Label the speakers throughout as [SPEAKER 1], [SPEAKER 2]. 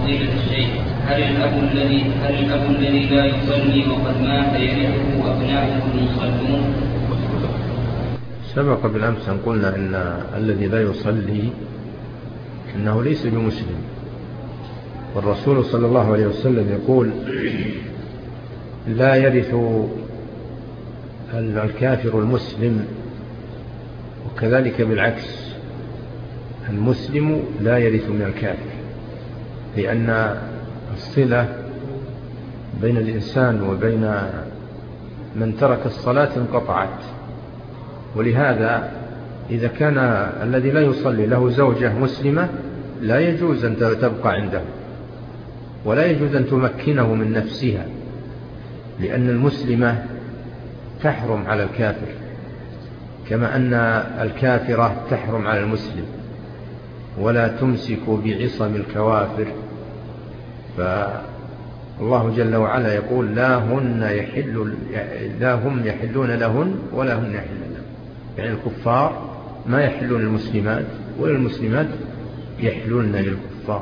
[SPEAKER 1] فضيلة الشيخ، هل الأب الذي لا يصلي وقد مات يرثه أبناؤه المصلون؟
[SPEAKER 2] سبق بالأمس أن قلنا إن الذي لا يصلي إنه ليس بمسلم، والرسول صلى الله عليه وسلم يقول لا يرث الكافر المسلم، وكذلك بالعكس المسلم لا يرث من الكافر، لأن الصلة بين الإنسان وبين من ترك الصلاة انقطعت. ولهذا إذا كان الذي لا يصلي له زوجة مسلمة لا يجوز أن تبقى عنده، ولا يجوز أن تمكنه من نفسها، لأن المسلمة تحرم على الكافر كما أن الكافرة تحرم على المسلم، ولا تمسك بعصم الكوافر. فالله جل وعلا يقول لا هم يحلون لهن ولا هن يحلون لهم، يعني الكفار ما يحلون المسلمات ولا المسلمات يحلون للكفار.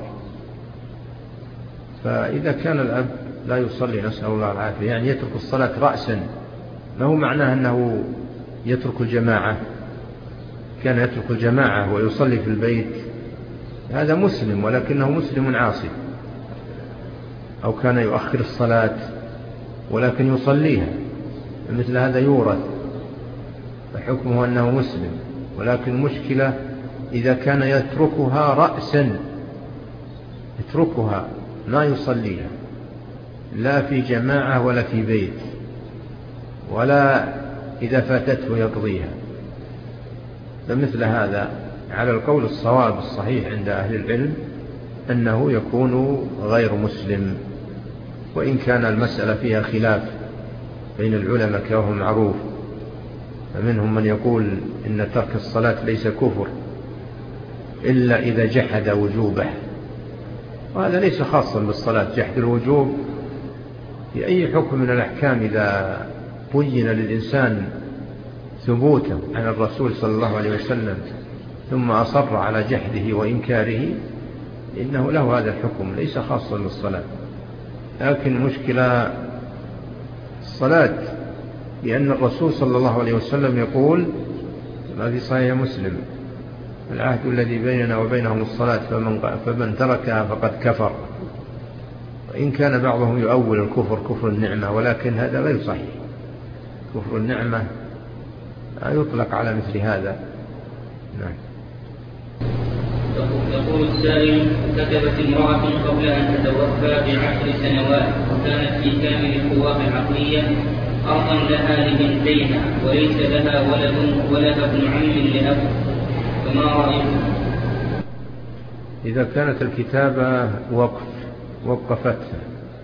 [SPEAKER 2] فإذا كان الأب لا يصلي نسأل الله العافية، يعني يترك الصلاة رأسا، ما هو معناه أنه يترك الجماعة. كان يترك الجماعة ويصلي في البيت هذا مسلم، ولكنه مسلم عاصي. أو كان يؤخر الصلاة ولكن يصليها، مثل هذا يورث فحكمه أنه مسلم. ولكن المشكلة إذا كان يتركها رأسا، يتركها ما يصليها لا في جماعة ولا في بيت، ولا إذا فاتته يقضيها، فمثل هذا على القول الصواب الصحيح عند أهل العلم أنه يكون غير مسلم. وإن كان المسألة فيها خلاف بين العلماء كما هو معروف، فمنهم من يقول إن ترك الصلاة ليس كفر إلا إذا جحد وجوبه، وهذا ليس خاصا بالصلاة. جحد الوجوب في أي حكم من الأحكام إذا بين للإنسان ثبوته عن الرسول صلى الله عليه وسلم ثم أصر على جحده وإنكاره إنه له هذا الحكم، ليس خاصا بالصلاة. لكن المشكلة الصلاة، لأن الرسول صلى الله عليه وسلم يقول ما في صحيح مسلم العهد الذي بيننا وبينهم الصلاة فمن تركها فقد كفر. وإن كان بعضهم يؤول الكفر كفر النعمة، ولكن هذا غير صحيح. كفر النعمة لا يطلق على مثل هذا. نعم.
[SPEAKER 1] يقول السائل: كتبت امرأة قبل أن تتوفى ب10 سنوات وكانت في كامل القوى العقلية أرضا لها لبنتيها وليس لها ولد ولها ابن عم لأب، فما رأيكم؟
[SPEAKER 2] إذا كانت الكتابة وقفتها،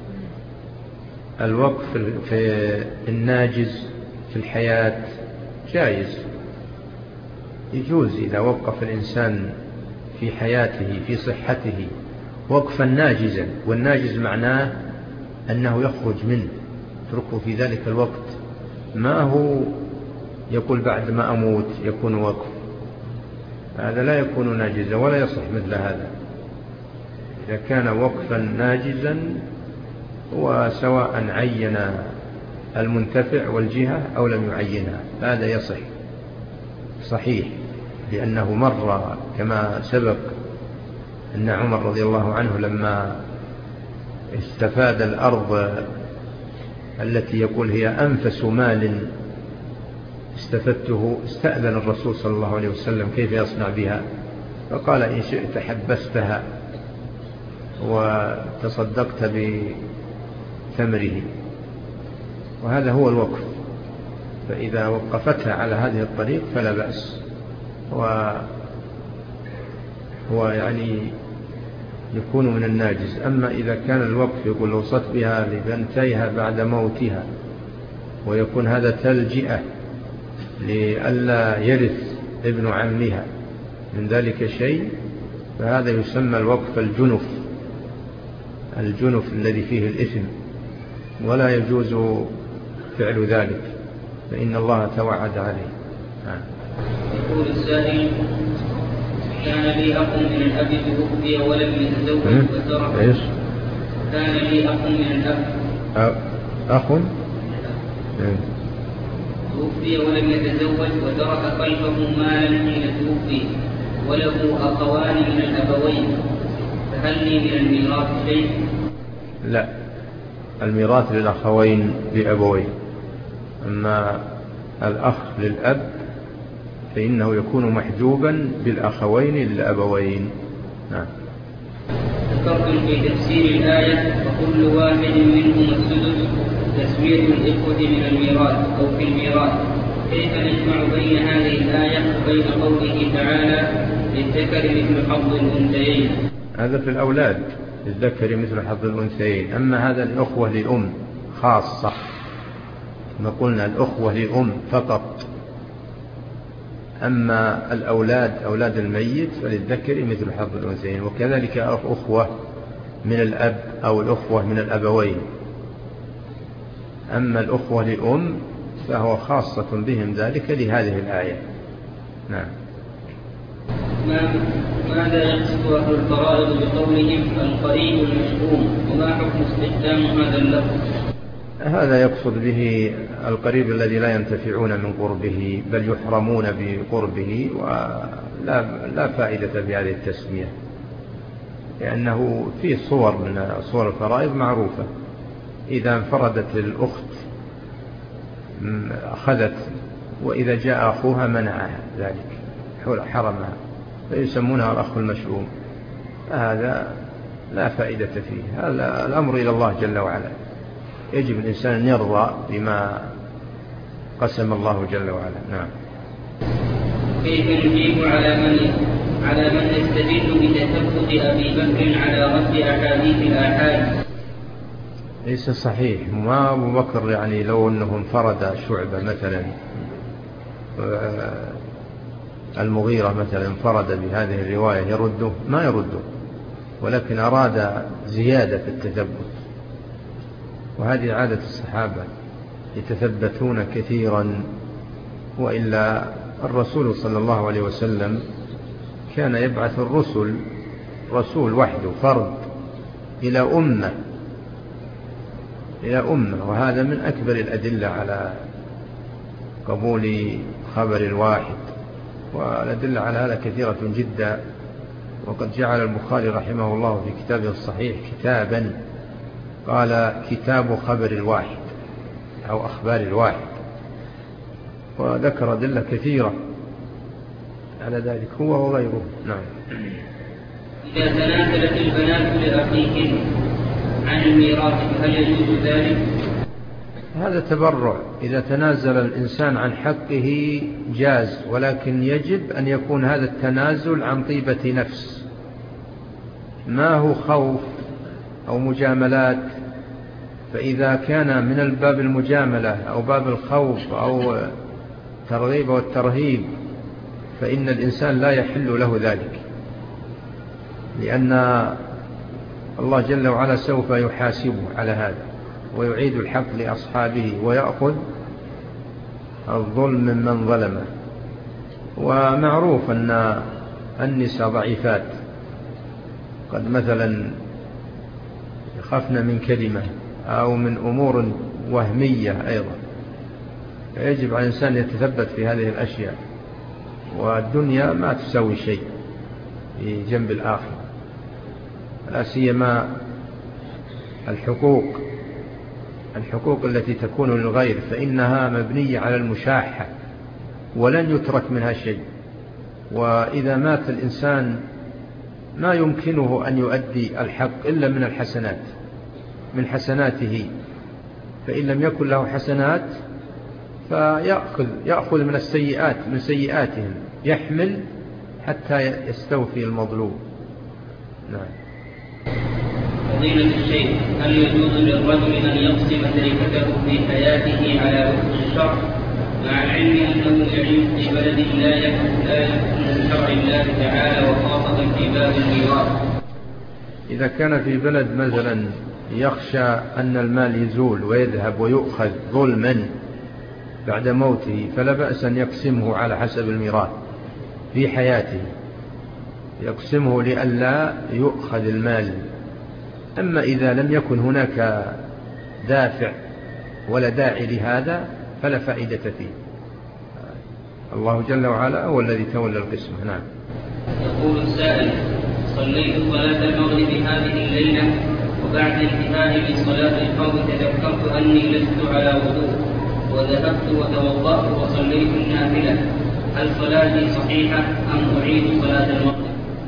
[SPEAKER 2] الوقف في الناجز في الحياة جائز، يجوز إذا وقف الإنسان في حياته في صحته وقفا ناجزا. والناجز معناه أنه يخرج منه، يتركه في ذلك الوقت، ما هو يقول بعد ما أموت يكون وقف، هذا لا يكون ناجزا ولا يصح مثل هذا. إذا كان وقفا ناجزا وسواء عين المنتفع والجهة أو لم يعينها هذا يصح صحيح، لأنه مر كما سبق أن عمر رضي الله عنه لما استفاد الأرض التي يقول هي أنفس مال استفدته استأذن الرسول صلى الله عليه وسلم كيف يصنع بها، فقال إن شئت حبستها وتصدقت بثمره، وهذا هو الوقف. فإذا وقفتها على هذه الطريق فلا بأس، هو يعني يكون من الناجز. أما إذا كان الوقف يقول وصت بها لبنتيها بعد موتها ويكون هذا تلجئة لئلا يرث ابن عمها من ذلك شيء، فهذا يسمى الوقف الجنف الذي فيه الإثم، ولا يجوز فعل ذلك فإن الله توعد عليه.
[SPEAKER 1] يقول السائل: كان لي أخ من الأب توفي ولم يتزوج وترك.
[SPEAKER 2] إيش؟
[SPEAKER 1] كان لي أخ من الأب.
[SPEAKER 2] أخ
[SPEAKER 1] توفي ولم يتزوج وترك خلفه مالا حين توفي وله أخوان من الأبوين، فهل لي من الميراث شيء؟
[SPEAKER 2] لا، الميراث للأخوين لأبوين، أما الأخ للأب فإنه يكون محجوبا بالأخوين للأبوين. نعم.
[SPEAKER 1] ذكرتم في تفسير الآية وكل واحد منهم السدس تسوية الإخوة من الميراث أو في الميراث، كيف نجمع بين هذه الآية وبين قوله تعالى للذكر مثل حظ الأنثيين؟
[SPEAKER 2] هذا في الأولاد، للذكر مثل حظ الأنثيين. أما هذا الأخوة لأم خاصة، ما قلنا الأخوة لأم فقط. أما الأولاد أولاد الميت فللذكر مثل حظ الأنثيين، وكذلك أخوة من الأب أو الأخوة من الأبوين. أما الأخوة لأم فهو خاصة بهم ذلك لهذه الآية. نعم.
[SPEAKER 1] ماذا يقصد أهل الفرائض بقولهم القريب المشؤوم، وما حكم استخدام هذا اللفظ؟
[SPEAKER 2] هذا يقصد به القريب الذي لا ينتفعون من قربه بل يحرمون بقربه، ولا فائدة بهذه التسمية، لأنه في صور من صور الفرائض معروفة، إذا انفردت الأخت أخذت، وإذا جاء أخوها منعها ذلك حرمها، فيسمونها الأخ المشؤوم. هذا لا فائدة فيه، هذا الأمر إلى الله جل وعلا، يجب الإنسان أن يرضى بما قسم الله جل وعلا. نعم.
[SPEAKER 1] كيف نجيب على من يستدل بتثبت أبي بكر على رد أحاديث الآحاد؟
[SPEAKER 2] ليس صحيح، ما أبو بكر يعني لو أنه انفرد شعبة مثلا، المغيرة مثلا انفرد بهذه الرواية يرده؟ ما يرده، ولكن أراد زيادة في التثبت، وهذه عادة الصحابة يتثبتون كثيرا. وإلا الرسول صلى الله عليه وسلم كان يبعث الرسل، رسول وحده فرد إلى أمة، وهذا من أكبر الأدلة على قبول خبر الواحد، والأدلة على هذا كثيرة جدا. وقد جعل البخاري رحمه الله في كتابه الصحيح كتابا قال كتاب خبر الواحد أو أخبار الواحد، وذكر أدلة كثيرة على ذلك هو وغيره. نعم.
[SPEAKER 1] إذا تنازلت البنات لأخيهن عن الميراث هل يجوز ذلك؟
[SPEAKER 2] هذا تبرع، إذا تنازل الإنسان عن حقه جاز، ولكن يجب أن يكون هذا التنازل عن طيبة نفس، ما هو خوف أو مجاملات. فإذا كان من الباب المجاملة أو باب الخوف أو ترغيب والترهيب فإن الإنسان لا يحل له ذلك، لأن الله جل وعلا سوف يحاسبه على هذا ويعيد الحق لأصحابه ويأخذ الظلم ممن ظلمه. ومعروف أن النساء ضعيفات، قد مثلا يخافن من كلمة أو من أمور وهمية أيضا، يجب على الإنسان يتثبت في هذه الأشياء، والدنيا ما تسوي شيء في جنب الآخر، لا سيما الحقوق التي تكون للغير فإنها مبنية على المشاحة ولن يترك منها شيء. وإذا مات الإنسان ما يمكنه أن يؤدي الحق إلا من الحسنات، من حسناته، فإن لم يكن له حسنات فيأخذ من السيئات، من سيئاتهم، يحمل حتى يستوفي المظلوم. نعم.
[SPEAKER 1] فضيلة الشيخ، هل يجوز للرجل أن يقسم تركته في حياته على وفق الشرع مع العلم أنه يعيش في بلد لا يحكم شرع الله تعالى، وخاصة في باب الميراث؟
[SPEAKER 2] إذا كان في بلد مثلا يخشى أن المال يزول ويذهب ويؤخذ ظلما بعد موته، فلا بأس أن يقسمه على حسب الميراث في حياته، يقسمه لئلا يؤخذ المال. أما إذا لم يكن هناك دافع ولا داعي لهذا فلا فائدة فيه. الله جل وعلا هو الذي تولى القسمة. نعم.
[SPEAKER 1] يقول السائل: صليت صلاة المغرب هذه الليلة، وبعد انتهائي من صلاة الفرض تذكرت أني لست على وضوء، وذهبت وتوضأت وصليت النافلة، هل صلاتي صحيحة أم أعيد صلاة المغرب؟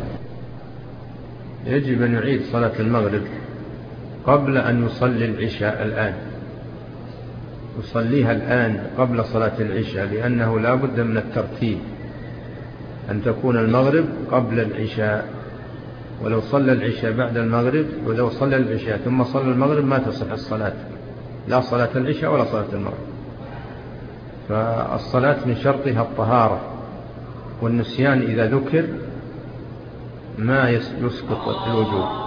[SPEAKER 2] يجب أن يعيد صلاة المغرب قبل أن يصلي العشاء الآن، يصليها الآن قبل صلاة العشاء، لأنه لا بد من الترتيب، أن تكون المغرب قبل العشاء. ولو صلى العشاء بعد المغرب، ولو صلى العشاء ثم صلى المغرب ما تصح الصلاة، لا صلاة العشاء ولا صلاة المغرب. فالصلاة من شرطها الطهارة، والنسيان إذا ذكر ما يسقط الوجوب.